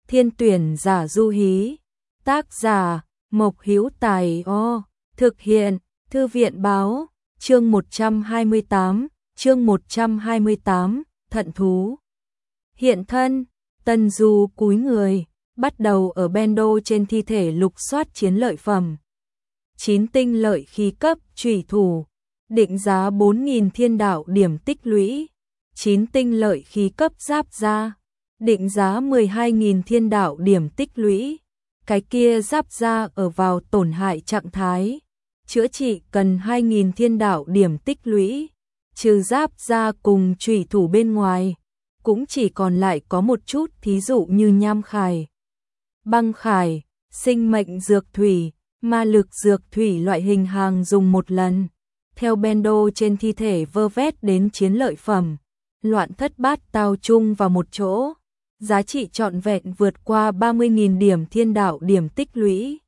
Thiên tuyển giả du hí. Tác giả Mộc Hữu Tài. Thực hiện Thư viện báo. Chương 128, Thận thú. Hiện thân. Tân Du cúi người, bắt đầu ở bendo trên thi thể lục soát chiến lợi phẩm. 9 tinh lợi khí cấp chủy thủ, định giá 4.000 thiên đạo điểm tích lũy. 9 tinh lợi khí cấp giáp da, định giá 12.000 thiên đạo điểm tích lũy. Cái kia giáp da ở vào tổn hại trạng thái, chữa trị cần 2.000 thiên đạo điểm tích lũy. Trừ giáp da cùng chủy thủ bên ngoài, cũng chỉ còn lại có một chút, thí dụ như nham khải, băng khải, sinh mệnh dược thủy, ma lực dược thủy loại hình hàng dùng một lần. Theo bendo trên thi thể vơ vét đến chiến lợi phẩm, loạn thất bát tao chung vào một chỗ, giá trị trọn vẹn vượt qua 30.000 điểm thiên đạo điểm tích lũy.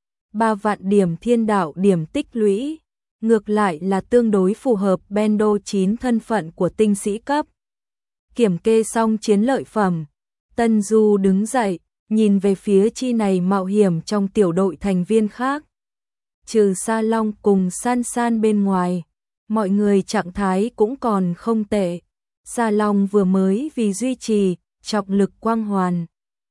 3 vạn điểm thiên đạo điểm tích lũy, ngược lại là tương đối phù hợp bendo 9 thân phận của tinh sĩ cấp. Kiểm kê xong chiến lợi phẩm, Tân Du đứng dậy, nhìn về phía chi này mạo hiểm trong tiểu đội thành viên khác. Trừ Sa Long cùng San San bên ngoài, mọi người trạng thái cũng còn không tệ. Sa Long vừa mới vì duy trì trọng lực quang hoàn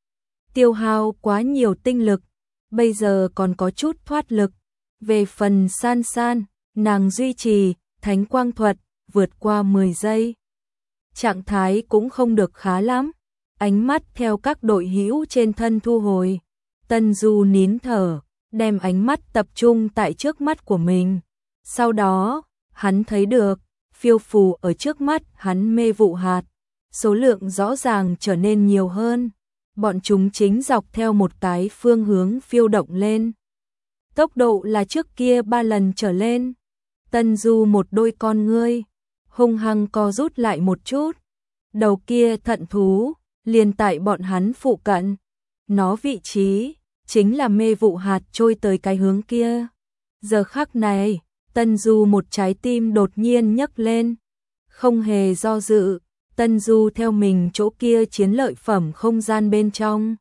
tiêu hao quá nhiều tinh lực, bây giờ còn có chút thoát lực. Về phần San San, nàng duy trì thánh quang thuật vượt qua 10 giây. Trạng thái cũng không được khá lắm. Ánh mắt theo các đội hữu trên thân thu hồi. Tân Du nín thở, đem ánh mắt tập trung tại trước mắt của mình. Sau đó, hắn thấy được, phiêu phù ở trước mắt hắn mê vụ hạt. Số lượng rõ ràng trở nên nhiều hơn. Bọn chúng chính dọc theo một cái phương hướng phiêu động lên. Tốc độ là trước kia 3 lần trở lên. Tân Du một đôi con ngươi hung hăng co rút lại một chút. Đầu kia thận thú liền tại bọn hắn phụ cận. Nó vị trí chính là mê vụ hạt trôi tới cái hướng kia. Giờ khắc này, Tân Du một trái tim đột nhiên nhấc lên. Không hề do dự, Tân Du theo mình chỗ kia chiến lợi phẩm không gian bên trong.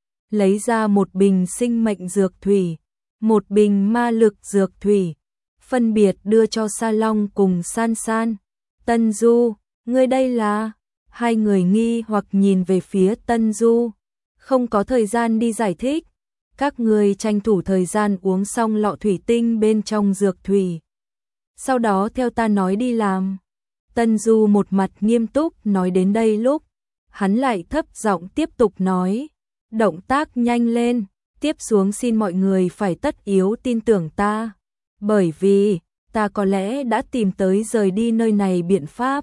Lấy ra một bình sinh mệnh dược thủy, một bình ma lực dược thủy, phân biệt đưa cho Sa Long cùng San San. Tân Du, ngươi đây là? Hai người nghi hoặc nhìn về phía Tân Du. Không có thời gian đi giải thích. Các người tranh thủ thời gian uống xong lọ thủy tinh bên trong dược thủy. Sau đó theo ta nói đi làm. Tân Du một mặt nghiêm túc nói đến đây lúc, hắn lại thấp giọng tiếp tục nói. Động tác nhanh lên, tiếp xuống xin mọi người phải tất yếu tin tưởng ta. Bởi vì, ta có lẽ đã tìm tới rời đi nơi này biện pháp.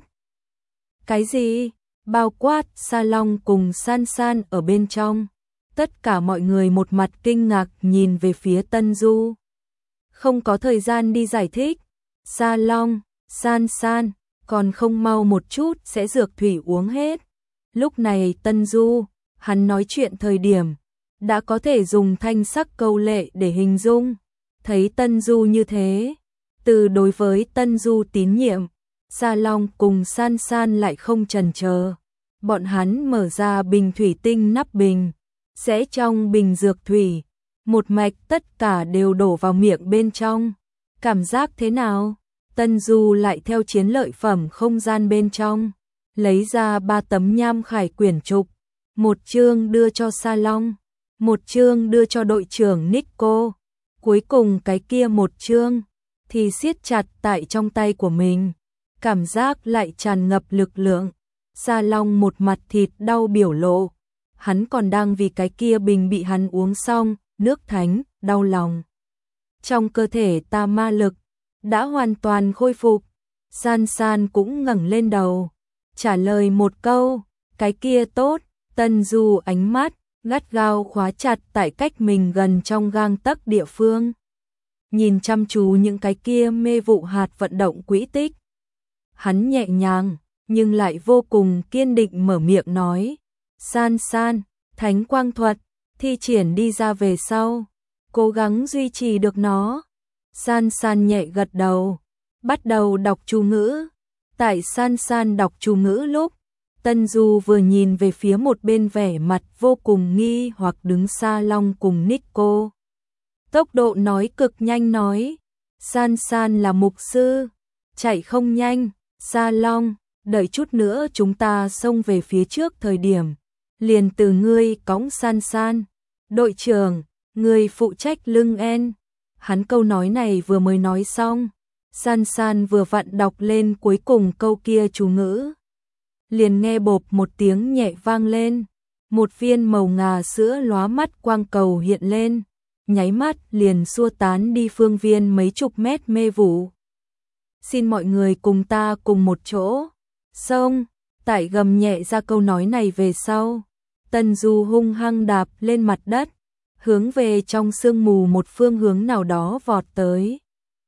Cái gì? Bao quát Sa Long cùng San San ở bên trong. Tất cả mọi người một mặt kinh ngạc nhìn về phía Tân Du. Không có thời gian đi giải thích. Sa Long, San San, còn không mau một chút sẽ dược thủy uống hết. Lúc này Tân Du, hắn nói chuyện thời điểm, đã có thể dùng thanh sắc câu lệ để hình dung. Thấy Tân Du như thế, từ đối với Tân Du tín nhiệm, Sa Long cùng San San lại không chần chờ. Bọn hắn mở ra bình thủy tinh nắp bình, sẽ trong bình dược thủy, một mạch tất cả đều đổ vào miệng bên trong. Cảm giác thế nào? Tân Du lại theo chiến lợi phẩm không gian bên trong, lấy ra 3 tấm nham khải quyển trục, một chương đưa cho Sa Long, một chương đưa cho đội trưởng Nico, cuối cùng cái kia một chương thì siết chặt tại trong tay của mình, cảm giác lại tràn ngập lực lượng. Sa Long một mặt thịt đau biểu lộ, hắn còn đang vì cái kia bình bị hắn uống xong, nước thánh, đau lòng. Trong cơ thể ta ma lực đã hoàn toàn khôi phục. San San cũng ngẩng lên đầu, trả lời một câu, cái kia tốt. Tân Du ánh mắt gắt gao khóa chặt tại cách mình gần trong gang tấc địa phương, nhìn chăm chú những cái kia mê vụ hạt vận động quỹ tích. Hắn nhẹ nhàng nhưng lại vô cùng kiên định mở miệng nói, San San, thánh quang thuật thi triển đi ra về sau, cố gắng duy trì được nó. San San nhẹ gật đầu, bắt đầu đọc chú ngữ. Tại San San đọc chú ngữ lúc, Tân Du vừa nhìn về phía một bên vẻ mặt vô cùng nghi hoặc đứng Sa Long cùng Nico. Tốc độ nói cực nhanh nói, San San là mục sư, chạy không nhanh, Sa Long, đợi chút nữa chúng ta xông về phía trước thời điểm, liền từ ngươi cõng San San, đội trưởng, người phụ trách lưng en. Hắn câu nói này vừa mới nói xong, San San vừa vặn đọc lên cuối cùng câu kia chú ngữ. Liền nghe bộp một tiếng nhẹ vang lên, một viên màu ngà sữa lóa mắt quang cầu hiện lên, nháy mắt liền xua tán đi phương viên mấy chục mét mê vụ. Xin mọi người cùng ta cùng một chỗ. Xông, tại gầm nhẹ ra câu nói này về sau, Tân Du hung hăng đạp lên mặt đất, hướng về trong sương mù một phương hướng nào đó vọt tới.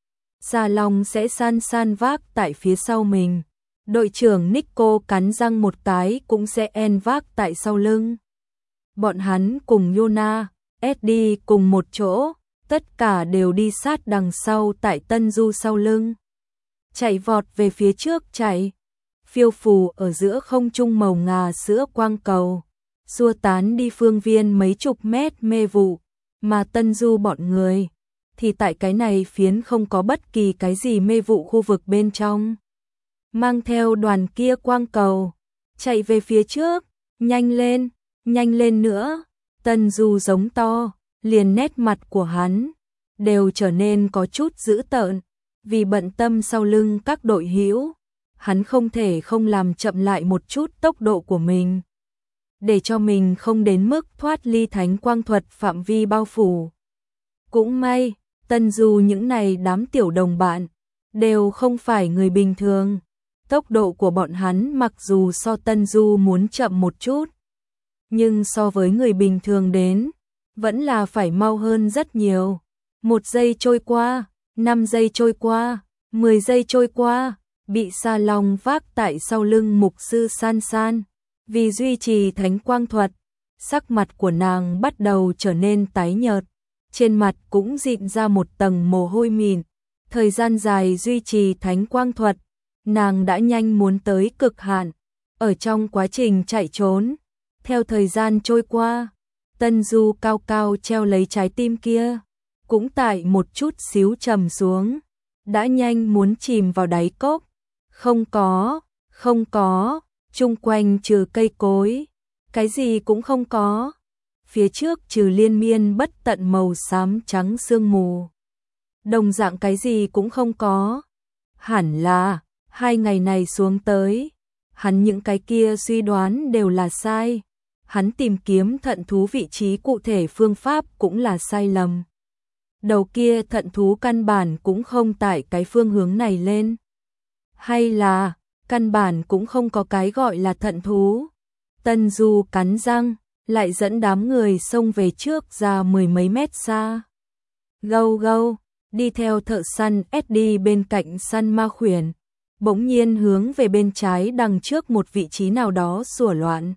Sa Long sẽ San San vác tại phía sau mình, đội trưởng Nico cắn răng một cái cũng sẽ en vác tại sau lưng. Bọn hắn cùng Yona, Eddie cùng một chỗ, tất cả đều đi sát đằng sau tại Tân Du sau lưng. Chạy vọt về phía trước chạy, phiêu phù ở giữa không trung màu ngà sữa quang cầu, xua tán đi phương viên mấy chục mét mê vụ, mà Tân Du bọn người thì tại cái này phiến không có bất kỳ cái gì mê vụ khu vực bên trong. Mang theo đoàn kia quang cầu, chạy về phía trước, nhanh lên nữa, Tân Du giống to, liền nét mặt của hắn đều trở nên có chút dữ tợn, vì bận tâm sau lưng các đội hữu, hắn không thể không làm chậm lại một chút tốc độ của mình, để cho mình không đến mức thoát ly thánh quang thuật phạm vi bao phủ. Cũng may, Tân Du những này đám tiểu đồng bạn đều không phải người bình thường. Tốc độ của bọn hắn mặc dù so Tân Du muốn chậm một chút, nhưng so với người bình thường đến, vẫn là phải mau hơn rất nhiều. 1 giây trôi qua, 5 giây trôi qua, 10 giây trôi qua, bị Sa Long vác tại sau lưng mục sư San San. Vì duy trì thánh quang thuật, sắc mặt của nàng bắt đầu trở nên tái nhợt, trên mặt cũng dịn ra một tầng mồ hôi mịn. Thời gian dài duy trì thánh quang thuật, nàng đã nhanh muốn tới cực hạn. Ở trong quá trình chạy trốn, theo thời gian trôi qua, Tân Du cao cao treo lấy trái tim kia, cũng tại một chút xíu trầm xuống, đã nhanh muốn chìm vào đáy cốc. Không có, chung quanh trừ cây cối, cái gì cũng không có. Phía trước trừ liên miên bất tận màu xám trắng sương mù, đồng dạng cái gì cũng không có. Hẳn là 2 ngày này xuống tới, hắn những cái kia suy đoán đều là sai. Hắn tìm kiếm thận thú vị trí cụ thể phương pháp cũng là sai lầm. Đầu kia thận thú căn bản cũng không tại cái phương hướng này lên. Hay là, căn bản cũng không có cái gọi là thận thú. Tân Du cắn răng, lại dẫn đám người xông về trước ra 10 mấy mét xa. Gâu, đi theo thợ săn Eddie bên cạnh săn ma khuyển, bỗng nhiên hướng về bên trái đằng trước một vị trí nào đó sủa loạn.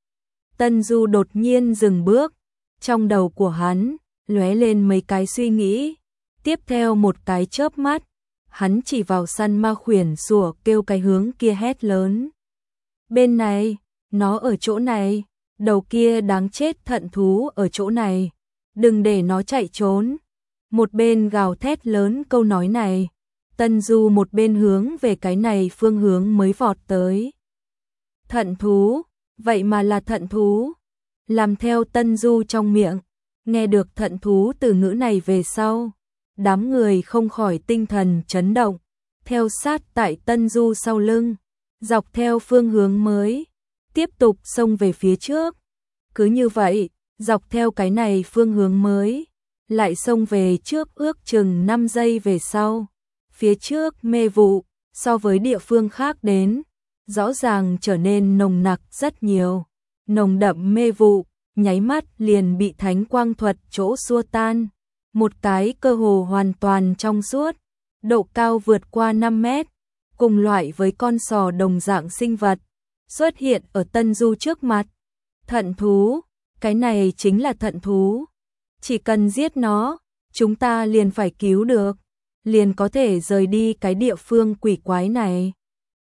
Tân Du đột nhiên dừng bước, trong đầu của hắn lóe lên mấy cái suy nghĩ, tiếp theo một cái chớp mắt, hắn chỉ vào săn ma khuyển sủa kêu cái hướng kia hét lớn. Bên này, nó ở chỗ này, đầu kia đáng chết thận thú ở chỗ này, đừng để nó chạy trốn. Một bên gào thét lớn câu nói này, Tân Du một bên hướng về cái này phương hướng mới vọt tới. Thận thú, vậy mà là thận thú. Làm theo Tân Du trong miệng, nghe được thận thú từ ngữ này về sau, đám người không khỏi tinh thần chấn động, theo sát tại Tân Du sau lưng, dọc theo phương hướng mới, tiếp tục xông về phía trước. Cứ như vậy, dọc theo cái này phương hướng mới, lại xông về trước ước chừng 5 giây về sau. Phía trước mê vụ, so với địa phương khác đến, rõ ràng trở nên nồng nặc rất nhiều. Nồng đậm mê vụ, nháy mắt liền bị thánh quang thuật chỗ xua tan. Một cái cơ hồ hoàn toàn trong suốt, độ cao vượt qua 5 mét, cùng loại với con sò đồng dạng sinh vật, xuất hiện ở Tân Du trước mặt. Thận thú, cái này chính là thận thú. Chỉ cần giết nó, chúng ta liền phải cứu được, liền có thể rời đi cái địa phương quỷ quái này.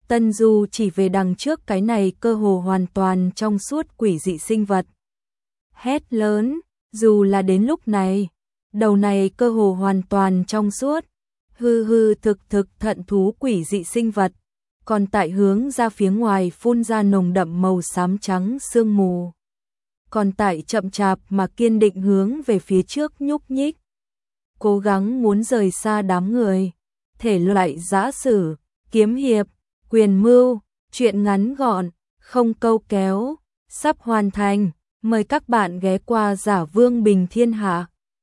Tần Du chỉ về đằng trước cái này cơ hồ hoàn toàn trong suốt quỷ dị sinh vật. Hét lớn, dù là đến lúc này, đầu này cơ hồ hoàn toàn trong suốt, hư hư thực thực thận thú quỷ dị sinh vật, còn tại hướng ra phía ngoài phun ra nồng đậm màu xám trắng sương mù. Còn tại chậm chạp mà kiên định hướng về phía trước nhúc nhích, cố gắng muốn rời xa đám người. Thể loại giã sử, kiếm hiệp, quyền mưu, truyện ngắn gọn, không câu kéo, sắp hoàn thành. Mời các bạn ghé qua Giả Vương Bình Thiên Hạ.